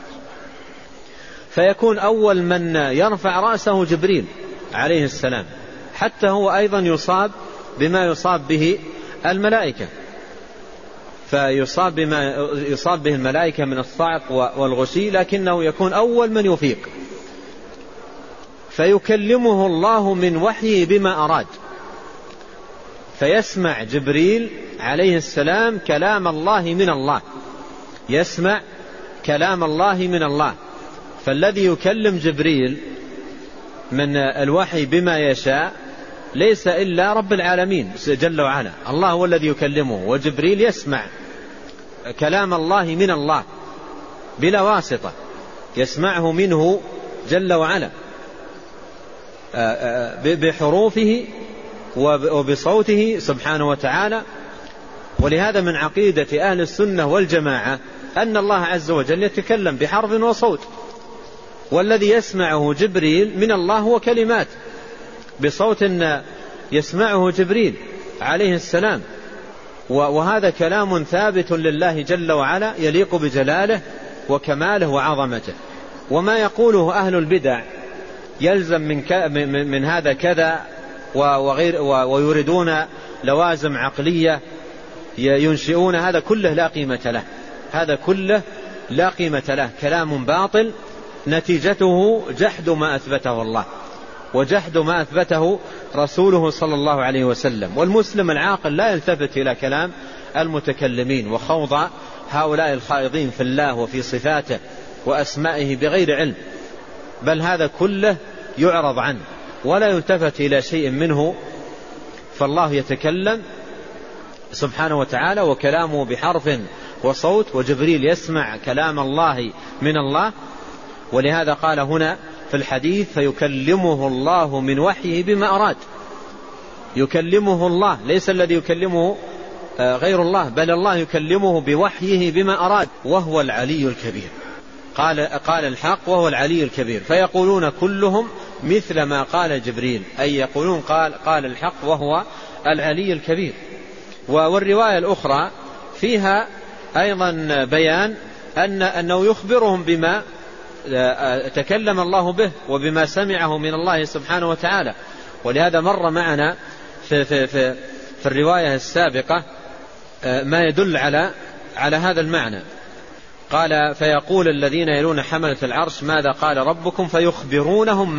فيكون أول من يرفع رأسه جبريل عليه السلام، حتى هو أيضا يصاب بما يصاب به الملائكة، فيصاب بما يصاب به الملائكة من الصعق والغشي، لكنه يكون أول من يفيق، فيكلمه الله من وحيه بما أراد، فيسمع جبريل عليه السلام كلام الله من الله، يسمع كلام الله من الله. فالذي يكلم جبريل من الوحي بما يشاء ليس إلا رب العالمين جل وعلا، الله هو الذي يكلمه، وجبريل يسمع كلام الله من الله بلا واسطة، يسمعه منه جل وعلا بحروفه وبصوته سبحانه وتعالى. ولهذا من عقيدة أهل السنة والجماعة أن الله عز وجل يتكلم بحرف وصوت، والذي يسمعه جبريل من الله هو كلمات بصوت يسمعه جبريل عليه السلام. وهذا كلام ثابت لله جل وعلا يليق بجلاله وكماله وعظمته. وما يقوله أهل البدع يلزم من هذا كذا ويريدون لوازم عقلية ينشئون، هذا كله لا قيمة له، هذا كله لا قيمة له، كلام باطل نتيجته جحد ما أثبته الله وجحد ما أثبته رسوله صلى الله عليه وسلم. والمسلم العاقل لا يلتفت إلى كلام المتكلمين وخوض هؤلاء الخائضين في الله وفي صفاته وأسمائه بغير علم، بل هذا كله يعرض عنه ولا يلتفت إلى شيء منه. فالله يتكلم سبحانه وتعالى وكلامه بحرف وصوت، وجبريل يسمع كلام الله من الله. ولهذا قال هنا في الحديث: فيكلمه الله من وحيه بما أراد. يكلمه الله، ليس الذي يكلمه غير الله، بل الله يكلمه بوحيه بما أراد، وهو العلي الكبير. قال الحق وهو العلي الكبير، فيقولون كلهم مثل ما قال جبريل، أي يقولون قال الحق وهو العلي الكبير. والرواية الأخرى فيها أيضا بيان أنه يخبرهم بما تكلم الله به وبما سمعه من الله سبحانه وتعالى. ولهذا مر معنا في الرواية السابقة ما يدل على هذا المعنى. قال فيقول الذين يلون حملة العرش ماذا قال ربكم فيخبرونهم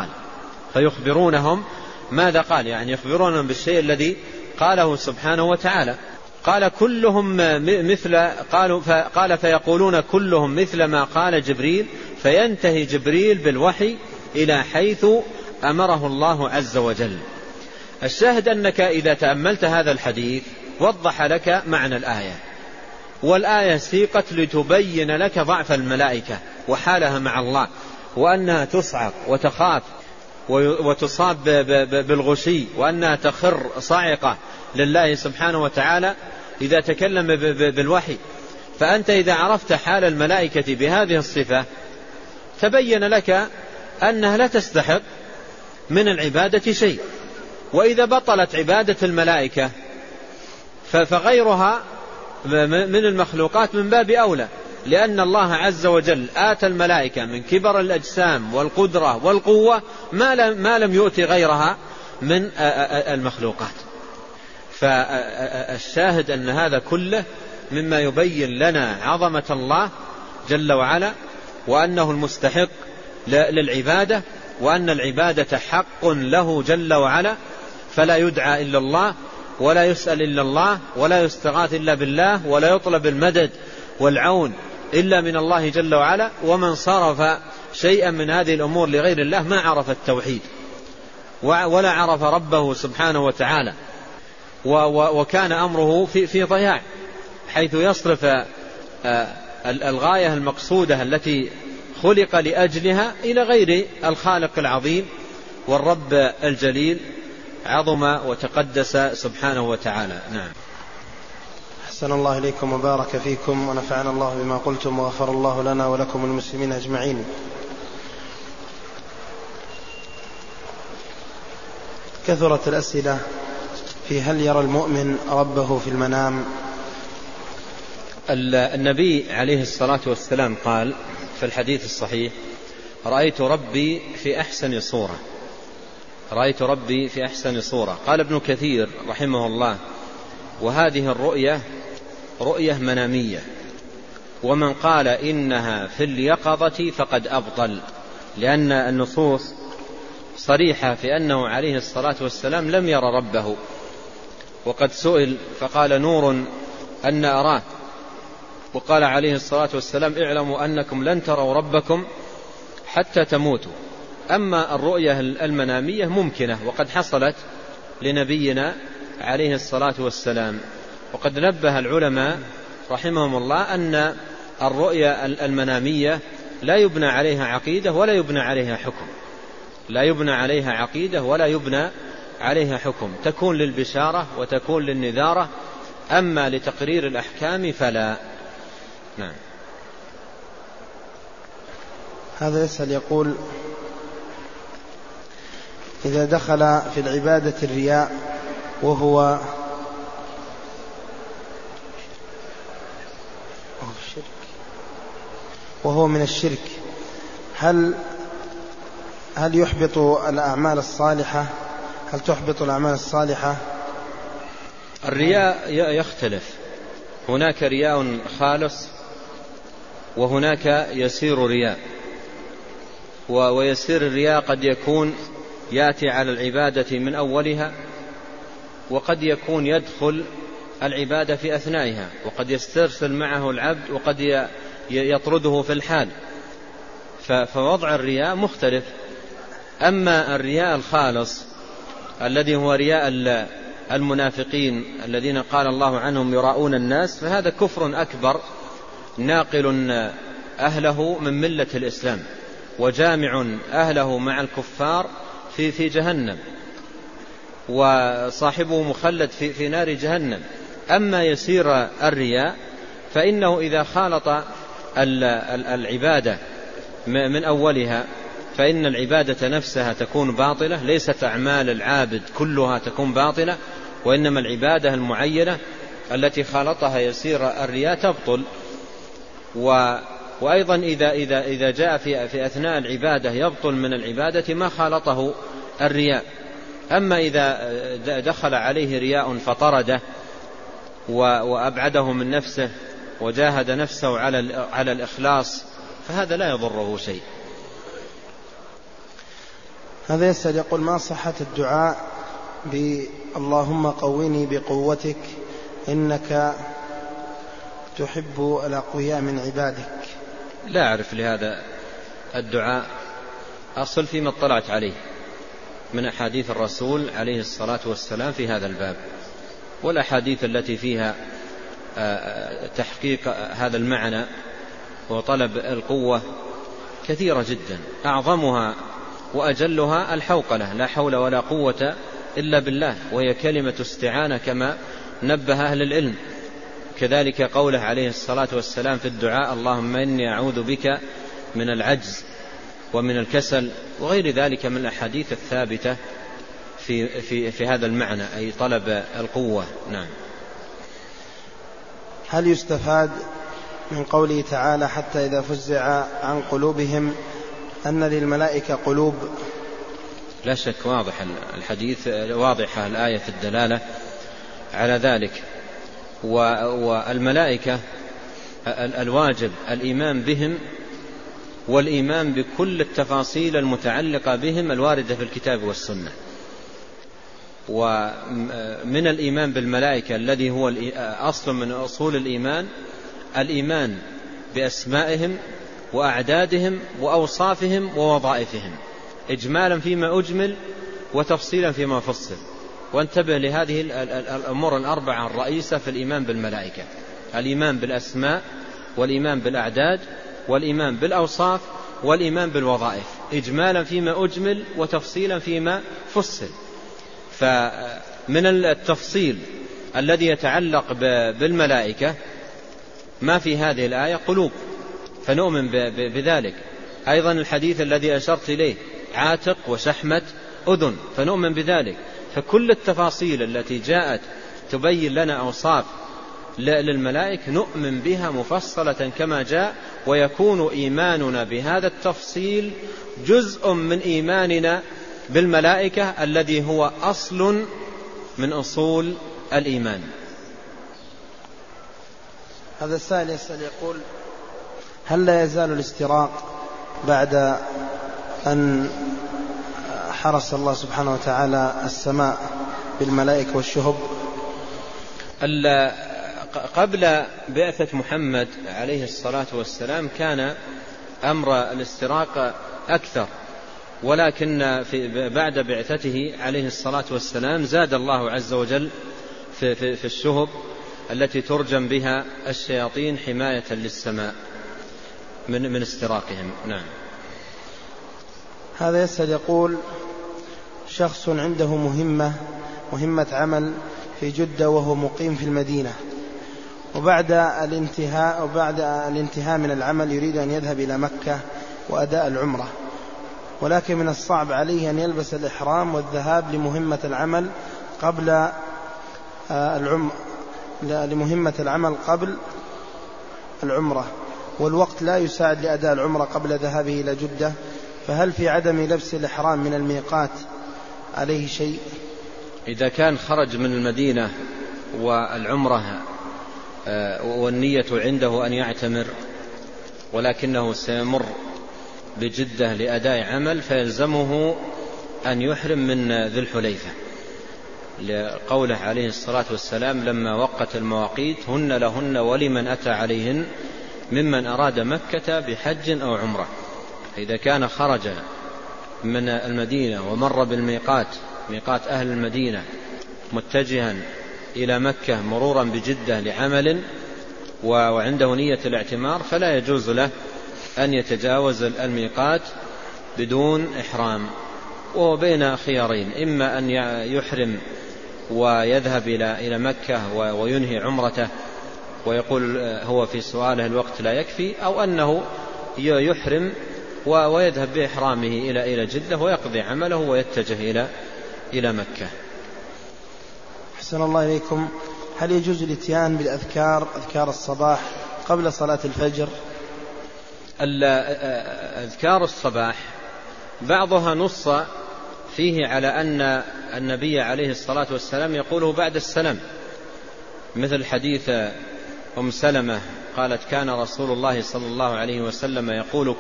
ماذا قال، يعني يخبرونهم بالشيء الذي قاله سبحانه وتعالى. قال كلهم قال فيقولون كلهم مثل ما قال جبريل، فينتهي جبريل بالوحي إلى حيث أمره الله عز وجل. الشاهد أنك إذا تأملت هذا الحديث وضح لك معنى الآية، والآية سيقت لتبين لك ضعف الملائكة وحالها مع الله، وأنها تصعق وتخاف وتصاب بالغشي، وأنها تخر صاعقة لله سبحانه وتعالى إذا تكلم بالوحي. فأنت إذا عرفت حال الملائكة بهذه الصفة تبين لك أنها لا تستحق من العبادة شيء. وإذا بطلت عبادة الملائكة فغيرها من المخلوقات من باب أولى، لأن الله عز وجل آتى الملائكة من كبر الأجسام والقدرة والقوة ما لم يؤتي غيرها من المخلوقات. فالشاهد أن هذا كله مما يبين لنا عظمة الله جل وعلا، وأنه المستحق للعبادة، وأن العبادة حق له جل وعلا، فلا يدعى إلا الله، ولا يسأل إلا الله، ولا يستغاث إلا بالله، ولا يطلب المدد والعون إلا من الله جل وعلا. ومن صرف شيئا من هذه الأمور لغير الله ما عرف التوحيد ولا عرف ربه سبحانه وتعالى، وكان أمره في ضياع، حيث يصرف الغاية المقصودة التي خلق لأجلها إلى غير الخالق العظيم والرب الجليل عظم وتقدس سبحانه وتعالى. نعم. أحسن الله إليكم وبارك فيكم، ونفعنا الله بما قلتم، وغفر الله لنا ولكم المسلمين أجمعين. كثرت الأسئلة في هل يرى المؤمن ربه في المنام؟ النبي عليه الصلاة والسلام قال في الحديث الصحيح: رأيت ربي في أحسن صورة، رأيت ربي في أحسن صورة. قال ابن كثير رحمه الله: وهذه الرؤية رؤية منامية، ومن قال إنها في اليقظة فقد أبطل، لأن النصوص صريحة في أنه عليه الصلاة والسلام لم يرى ربه، وقد سئل فقال: نور أن أراه. وقال عليه الصلاة والسلام: اعلموا أنكم لن تروا ربكم حتى تموتوا. أما الرؤية المنامية ممكنة، وقد حصلت لنبينا عليه الصلاة والسلام. وقد نبه العلماء رحمهم الله أن الرؤية المنامية لا يبنى عليها عقيدة ولا يبنى عليها حكم، لا يبنى عليها عقيدة ولا يبنى عليها حكم، تكون للبشارة وتكون للنذارة، أما لتقرير الأحكام فلا. نعم. هذا يسأل يقول: إذا دخل في العبادة الرياء وهو من الشرك، هل يحبط الأعمال الصالحة؟ هل تحبط الأعمال الصالحة؟ الرياء يختلف، هناك رياء خالص وهناك يسير رياء. ويسير الرياء قد يكون يأتي على العبادة من أولها، وقد يكون يدخل العبادة في أثنائها، وقد يسترسل معه العبد، وقد يطرده في الحال. فوضع الرياء مختلف. أما الرياء الخالص الذي هو رياء المنافقين الذين قال الله عنهم يراؤون الناس، فهذا كفر أكبر ناقل أهله من ملة الإسلام، وجامع أهله مع الكفار في جهنم، وصاحبه مخلد في نار جهنم. أما يسير الرياء فإنه إذا خالط العبادة من أولها فإن العبادة نفسها تكون باطلة، ليست أعمال العابد كلها تكون باطلة، وإنما العبادة المعينة التي خالطها يسير الرياء تبطل. وأيضا إذا جاء في أثناء العبادة يبطل من العبادة ما خالطه الرياء. أما إذا دخل عليه رياء فطرده وأبعده من نفسه وجاهد نفسه على الإخلاص فهذا لا يضره شيء. هذا يسأل يقول: ما صحة الدعاء اللهم قويني بقوتك إنك تحب الأقوياء من عبادك؟ لا أعرف لهذا الدعاء أصل فيما اطلعت عليه من أحاديث الرسول عليه الصلاة والسلام في هذا الباب، والأحاديث التي فيها تحقيق هذا المعنى وطلب القوة كثيرة جدا، أعظمها وأجلها الحوقلة، لا حول ولا قوة إلا بالله، وهي كلمة استعانة كما نبه أهل العلم. كذلك قوله عليه الصلاة والسلام في الدعاء: اللهم إني أعوذ بك من العجز ومن الكسل، وغير ذلك من الأحاديث الثابتة في هذا المعنى، أي طلب القوة. نعم. هل يستفاد من قوله تعالى: حتى إذا فزع عن قلوبهم أن للملائكة قلوب؟ لا شك واضح الحديث، واضحة الآية في الدلالة على ذلك. والملائكة الواجب الإيمان بهم والإيمان بكل التفاصيل المتعلقة بهم الواردة في الكتاب والسنة. ومن الإيمان بالملائكة الذي هو أصل من أصول الإيمان بأسمائهم وأعدادهم وأوصافهم ووظائفهم، إجمالا فيما أجمل وتفصيلا فيما فصل. وانتبه لهذه الأمور الأربعة الرئيسة في الإيمان بالملائكة: الإيمان بالأسماء، والإيمان بالأعداد، والإيمان بالأوصاف، والإيمان بالوظائف، إجمالا فيما أجمل وتفصيلا فيما فصل. فمن التفصيل الذي يتعلق بالملائكة ما في هذه الآية قلوب، فنؤمن بذلك. أيضا الحديث الذي أشرت إليه: عاتق وشحمة أذن، فنؤمن بذلك. فكل التفاصيل التي جاءت تبين لنا أوصاف للملائكة نؤمن بها مفصلة كما جاء، ويكون إيماننا بهذا التفصيل جزء من إيماننا بالملائكة الذي هو أصل من أصول الإيمان. هذا السائل يسأل يقول: هل لا يزال الاستراق بعد أن حرس الله سبحانه وتعالى السماء بالملائكة والشهب؟ قبل بعثة محمد عليه الصلاة والسلام كان أمر الاستراق أكثر، ولكن بعد بعثته عليه الصلاة والسلام زاد الله عز وجل في الشهب التي ترجم بها الشياطين حماية للسماء من استراقهم. نعم. هذا يسأل يقول: شخص عنده مهمة عمل في جدة وهو مقيم في المدينة، وبعد الانتهاء من العمل يريد أن يذهب إلى مكة وأداء العمرة، ولكن من الصعب عليه أن يلبس الإحرام والذهاب لمهمة العمل قبل العمرة، والوقت لا يساعد لأداء العمرة قبل ذهابه إلى جدة، فهل في عدم لبس الإحرام من الميقات عليه شيء؟ إذا كان خرج من المدينة والعمرة والنية عنده أن يعتمر، ولكنه سيمر بجدة لأداء عمل، فيلزمه أن يحرم من ذي الحليفة، لقوله عليه الصلاة والسلام لما وقت المواقيت: هن لهن ولمن أتى عليهن ممن أراد مكة بحج أو عمرة. إذا كان خرج من المدينة ومر بالميقات، ميقات أهل المدينة، متجها إلى مكة مرورا بجدة لعمل وعنده نية الاعتمار، فلا يجوز له أن يتجاوز الميقات بدون إحرام، وهو بين خيارين: إما أن يحرم ويذهب إلى مكة وينهي عمرته ويقول هو في سؤاله الوقت لا يكفي، أو أنه يحرم ويذهب بإحرامه إلى جدة ويقضي عمله ويتجه إلى مكة. أحسن الله إليكم. هل يجوز الاتيان بالأذكار، أذكار الصباح قبل صلاة الفجر؟ أذكار الصباح بعضها نص فيه على أن النبي عليه الصلاة والسلام يقوله بعد السلام، مثل حديث أم سلمة قالت كان رسول الله صلى الله عليه وسلم يقول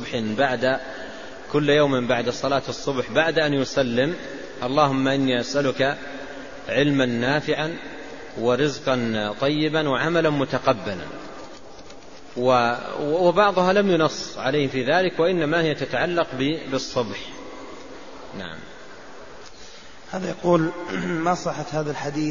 كل يوم بعد صلاة الصبح بعد أن يسلم: اللهم إني أسألك علما نافعا ورزقا طيبا وعملا متقبلا. وبعضها لم ينص عليه في ذلك، وإنما هي تتعلق بالصبح. نعم. هذا يقول: ما صحة هذا الحديث: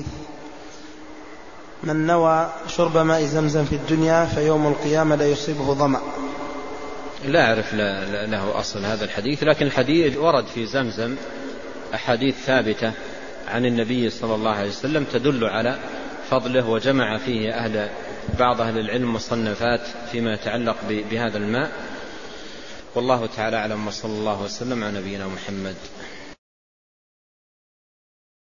من نوى شرب ماء زمزم في الدنيا فيوم القيامة لا يصيبه ظمأ؟ لا أعرف له أصل هذا الحديث، لكن الحديث ورد في زمزم أحاديث ثابتة عن النبي صلى الله عليه وسلم تدل على فضله، وجمع فيه بعض أهل العلم مصنفات فيما يتعلق بهذا الماء. والله تعالى أعلم، وصلى الله وسلم على نبينا محمد.